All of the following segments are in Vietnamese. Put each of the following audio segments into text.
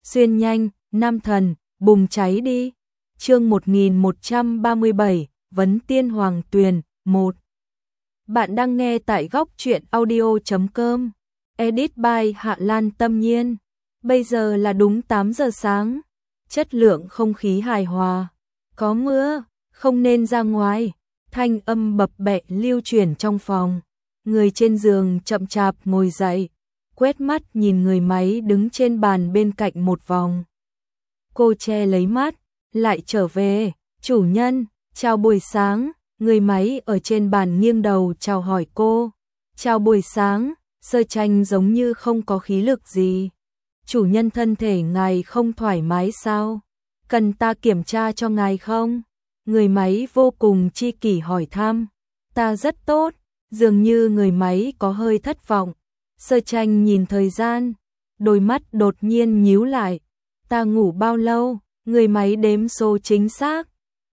xuyên nhanh, nam thần, bùng cháy đi. Chương 1137, Vấn Tiên Hoàng Tuyền, 1. Bạn đang nghe tại góc truyện audio.com. Edit by Hạ Lan Tâm Nhiên. Bây giờ là đúng 8 giờ sáng. Chất lượng không khí hài hòa. Có mưa, không nên ra ngoài. Thanh âm bập bẹ lưu truyền trong phòng. Người trên giường chậm chạp ngồi dậy, quét mắt nhìn người máy đứng trên bàn bên cạnh một vòng. Cô che lấy mắt, lại trở về. Chủ nhân, chào buổi sáng. Người máy ở trên bàn nghiêng đầu chào hỏi cô. Chào buổi sáng. Sơ Tranh giống như không có khí lực gì. Chủ nhân, thân thể ngài không thoải mái sao? Cần ta kiểm tra cho ngài không? Người máy vô cùng chi kỷ hỏi thăm. Ta rất tốt. Dường như người máy có hơi thất vọng. Sơ Tranh nhìn thời gian, đôi mắt đột nhiên nhíu lại. Ta ngủ bao lâu? Người máy đếm số chính xác.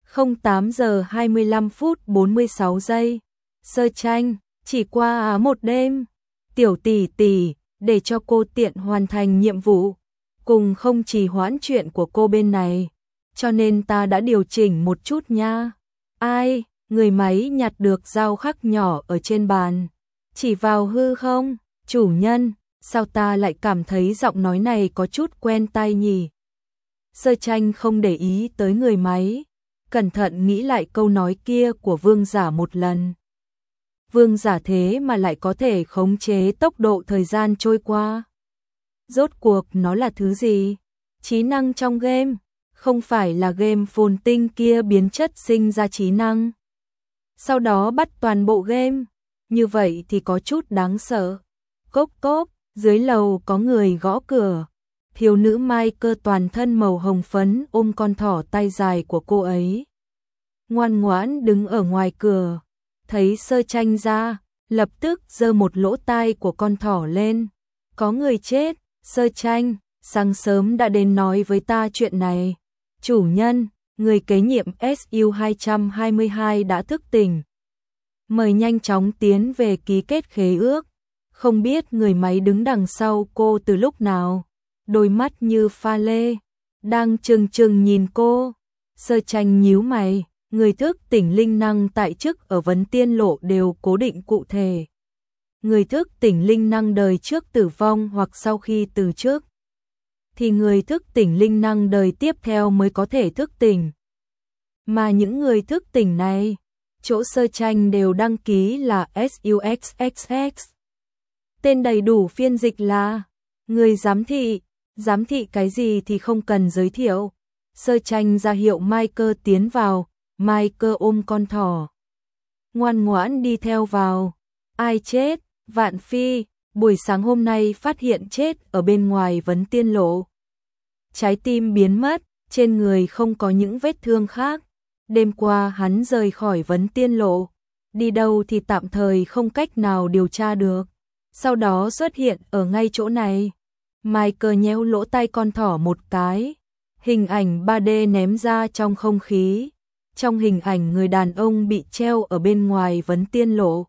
08 giờ 25 phút 46 giây. Sơ Tranh, chỉ qua một đêm. Tiểu tỷ tỷ, để cho cô tiện hoàn thành nhiệm vụ, cùng không trì hoãn chuyện của cô bên này, cho nên ta đã điều chỉnh một chút nha. Ai? Người máy nhặt được dao khắc nhỏ ở trên bàn, chỉ vào hư không. Chủ nhân, sao ta lại cảm thấy giọng nói này có chút quen tai nhỉ? Sơ Tranh không để ý tới người máy, cẩn thận nghĩ lại câu nói kia của vương giả một lần. Vương giả thế mà lại có thể khống chế tốc độ thời gian trôi qua. Rốt cuộc nó là thứ gì? Trí năng trong game, không phải là game phồn tinh kia biến chất sinh ra trí năng, sau đó bắt toàn bộ game. Như vậy thì có chút đáng sợ. Cốp cốp, dưới lầu có người gõ cửa. Thiếu nữ Mai Cơ toàn thân màu hồng phấn ôm con thỏ tay dài của cô ấy, ngoan ngoãn đứng ở ngoài cửa. Thấy Sơ Tranh ra, lập tức giơ một lỗ tai của con thỏ lên. Có người chết. Sơ Tranh, sáng sớm đã đến nói với ta chuyện này. Chủ nhân, người kế nhiệm SU-222 đã thức tỉnh. Mời nhanh chóng tiến về ký kết khế ước. Không biết người máy đứng đằng sau cô từ lúc nào, đôi mắt như pha lê, đang trừng trừng nhìn cô. Sơ Tranh nhíu mày. Người thức tỉnh linh năng tại chức ở Vấn Tiên Lộ đều cố định cụ thể. Người thức tỉnh linh năng đời trước tử vong hoặc sau khi từ trước, thì người thức tỉnh linh năng đời tiếp theo mới có thể thức tỉnh. Mà những người thức tỉnh này, chỗ Sơ Tranh đều đăng ký là SUXXX. Tên đầy đủ phiên dịch là người giám thị. Giám thị cái gì thì không cần giới thiệu. Sơ Tranh ra hiệu Mai Cơ tiến vào. Mai Cơ ôm con thỏ, ngoan ngoãn đi theo vào. Ai chết? Vạn Phi, buổi sáng hôm nay phát hiện chết ở bên ngoài Vấn Tiên Lộ. Trái tim biến mất, trên người không có những vết thương khác. Đêm qua hắn rời khỏi Vấn Tiên Lộ, đi đâu thì tạm thời không cách nào điều tra được. Sau đó xuất hiện ở ngay chỗ này. Mai Cơ nhéo lỗ tai con thỏ một cái. Hình ảnh 3D ném ra trong không khí. Trong hình ảnh người đàn ông bị treo ở bên ngoài Vấn Tiên Lộ.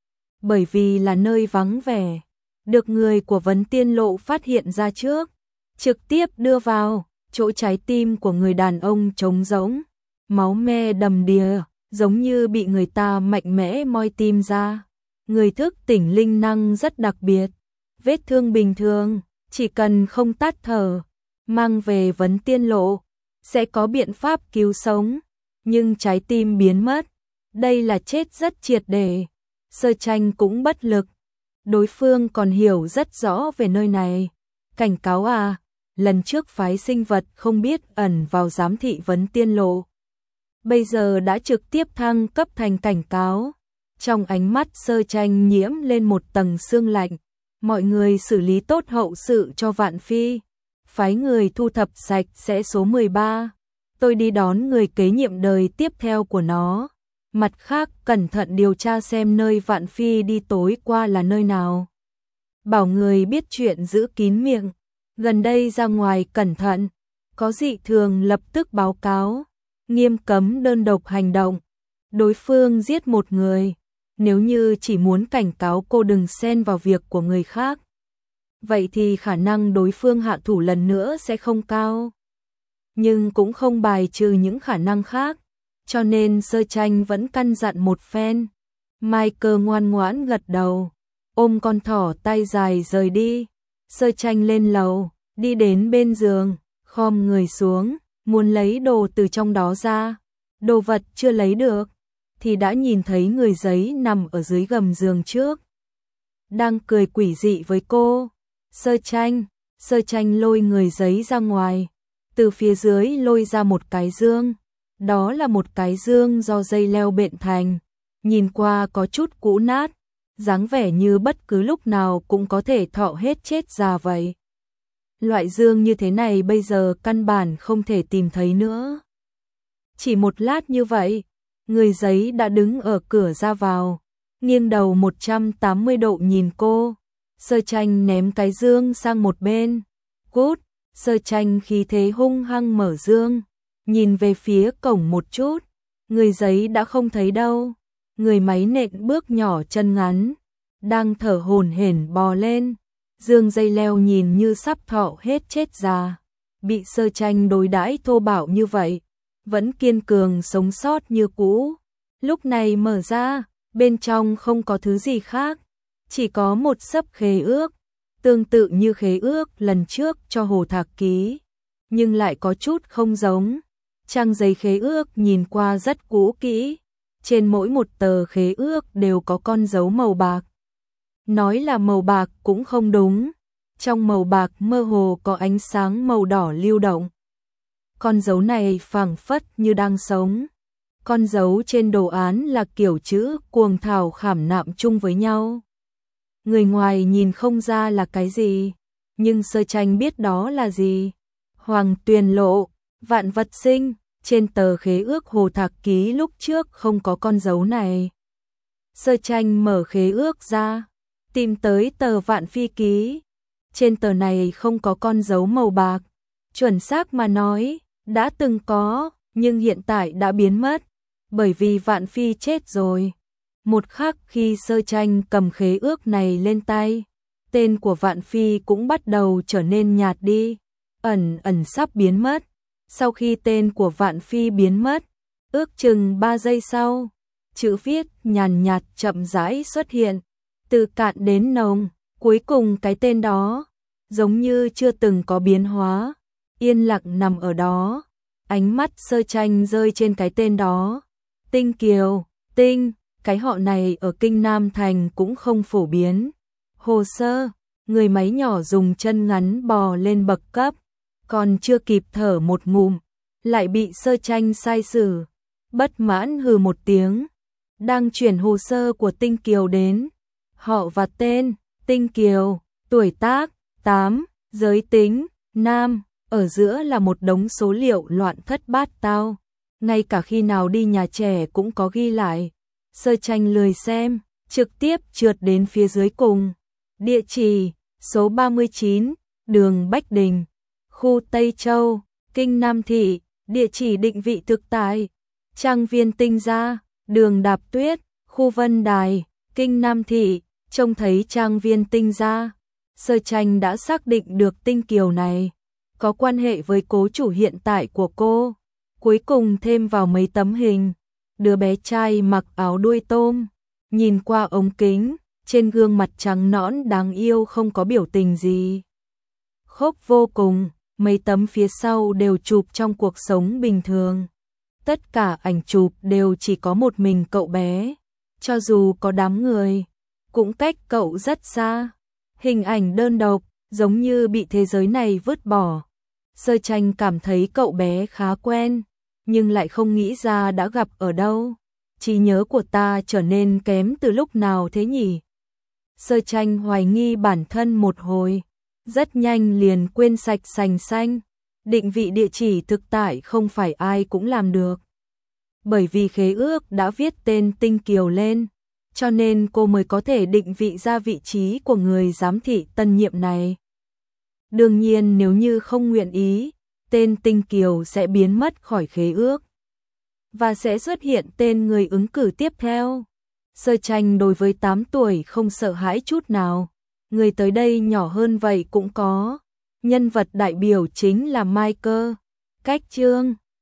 Bởi vì là nơi vắng vẻ, được người của Vấn Tiên Lộ phát hiện ra trước, trực tiếp đưa vào. Chỗ trái tim của người đàn ông trống rỗng, máu me đầm đìa, giống như bị người ta mạnh mẽ moi tim ra. Người thức tỉnh linh năng rất đặc biệt. Vết thương bình thường, chỉ cần không tắt thở, mang về Vấn Tiên Lộ, sẽ có biện pháp cứu sống. Nhưng trái tim biến mất, đây là chết rất triệt để. Sơ Tranh cũng bất lực. Đối phương còn hiểu rất rõ về nơi này. Cảnh cáo à, lần trước phái sinh vật không biết ẩn vào giám thị Vấn Tiên Lộ, bây giờ đã trực tiếp thăng cấp thành cảnh cáo. Trong ánh mắt Sơ Tranh nhiễm lên một tầng sương lạnh. Mọi người xử lý tốt hậu sự cho Vạn Phi, phái người thu thập sạch sẽ số 13. Tôi đi đón người kế nhiệm đời tiếp theo của nó. Mặt khác, cẩn thận điều tra xem nơi Vạn Phi đi tối qua là nơi nào. Bảo người biết chuyện giữ kín miệng. Gần đây ra ngoài cẩn thận. Có dị thường lập tức báo cáo. Nghiêm cấm đơn độc hành động. Đối phương giết một người. Nếu như chỉ muốn cảnh cáo cô đừng xen vào việc của người khác, vậy thì khả năng đối phương hạ thủ lần nữa sẽ không cao. Nhưng cũng không bài trừ những khả năng khác, cho nên Sơ Tranh vẫn căn dặn một phen. Michael ngoan ngoãn gật đầu, ôm con thỏ tay dài rời đi. Sơ Tranh lên lầu, đi đến bên giường, khom người xuống, muốn lấy đồ từ trong đó ra. Đồ vật chưa lấy được, thì đã nhìn thấy người giấy nằm ở dưới gầm giường trước. Đang cười quỷ dị với cô. Sơ Tranh lôi người giấy ra ngoài, từ phía dưới lôi ra một cái dương. Đó là một cái dương do dây leo bện thành, nhìn qua có chút cũ nát, dáng vẻ như bất cứ lúc nào cũng có thể thọ hết chết già vậy. Loại dương như thế này bây giờ căn bản không thể tìm thấy nữa. Chỉ một lát như vậy, người giấy đã đứng ở cửa ra vào, nghiêng đầu 180 độ nhìn cô. Sơ Tranh ném cái dương sang một bên. Cút! Sơ Tranh khí thế hung hăng mở dương, nhìn về phía cổng một chút, người giấy đã không thấy đâu. Người máy nện bước nhỏ chân ngắn, đang thở hổn hển bò lên. Dương dây leo nhìn như sắp thọ hết chết già, bị Sơ Tranh đối đãi thô bạo như vậy, vẫn kiên cường sống sót như cũ. Lúc này mở ra, bên trong không có thứ gì khác, chỉ có một xấp khế ước, tương tự như khế ước lần trước cho Hồ Thạc ký, nhưng lại có chút không giống. Trang giấy khế ước nhìn qua rất cũ kỹ, trên mỗi một tờ khế ước đều có con dấu màu bạc. Nói là màu bạc cũng không đúng, trong màu bạc mơ hồ có ánh sáng màu đỏ lưu động. Con dấu này phảng phất như đang sống. Con dấu trên đồ án là kiểu chữ cuồng thảo khảm nạm chung với nhau. Người ngoài nhìn không ra là cái gì, nhưng Sơ Tranh biết đó là gì. Hoàng Tuyền Lộ, vạn vật sinh, trên tờ khế ước Hồ Thạc ký lúc trước không có con dấu này. Sơ Tranh mở khế ước ra, tìm tới tờ Vạn Phi ký. Trên tờ này không có con dấu màu bạc, chuẩn xác mà nói, đã từng có, nhưng hiện tại đã biến mất, bởi vì Vạn Phi chết rồi. Một khắc khi Sơ Tranh cầm khế ước này lên tay, tên của Vạn Phi cũng bắt đầu trở nên nhạt đi, ẩn sắp biến mất. Sau khi tên của Vạn Phi biến mất, ước chừng 3 giây sau, chữ viết nhàn nhạt chậm rãi xuất hiện, từ cạn đến nồng, cuối cùng cái tên đó, giống như chưa từng có biến hóa, yên lặng nằm ở đó. Ánh mắt Sơ Tranh rơi trên cái tên đó. Tinh Kiều, Tinh, cái họ này ở Kinh Nam Thành cũng không phổ biến. Hồ sơ, người máy nhỏ dùng chân ngắn bò lên bậc cấp, còn chưa kịp thở một ngụm, lại bị Sơ Tranh sai xử. Bất mãn hừ một tiếng, đang chuyển hồ sơ của Tinh Kiều đến. Họ và tên, Tinh Kiều, tuổi tác, 8, giới tính, nam, ở giữa là một đống số liệu loạn thất bát tao. Ngay cả khi nào đi nhà trẻ cũng có ghi lại. Sơ Tranh lười xem, trực tiếp trượt đến phía dưới cùng. Địa chỉ, số 39, đường Bách Đình, khu Tây Châu, Kinh Nam Thị, địa chỉ định vị thực tại, trang viên Tinh Gia, đường Đạp Tuyết, khu Vân Đài, Kinh Nam Thị. Trông thấy trang viên Tinh Gia, Sơ Tranh đã xác định được Tinh Kiều này có quan hệ với cố chủ hiện tại của cô. Cuối cùng thêm vào mấy tấm hình, đứa bé trai mặc áo đuôi tôm, nhìn qua ống kính, trên gương mặt trắng nõn đáng yêu không có biểu tình gì. Khốc vô cùng, mấy tấm phía sau đều chụp trong cuộc sống bình thường. Tất cả ảnh chụp đều chỉ có một mình cậu bé, cho dù có đám người, cũng cách cậu rất xa. Hình ảnh đơn độc, giống như bị thế giới này vứt bỏ. Sơ Tranh cảm thấy cậu bé khá quen, nhưng lại không nghĩ ra đã gặp ở đâu. Trí nhớ của ta trở nên kém từ lúc nào thế nhỉ? Sơ Tranh hoài nghi bản thân một hồi, rất nhanh liền quên sạch sành xanh. Định vị địa chỉ thực tại không phải ai cũng làm được. Bởi vì khế ước đã viết tên Tinh Kiều lên, cho nên cô mới có thể định vị ra vị trí của người giám thị tân nhiệm này. Đương nhiên nếu như không nguyện ý, tên Tinh Kiều sẽ biến mất khỏi khế ước và sẽ xuất hiện tên người ứng cử tiếp theo. Sơ Tranh đối với 8 tuổi không sợ hãi chút nào, người tới đây nhỏ hơn vậy cũng có. Nhân vật đại biểu chính là Michael. Cách chương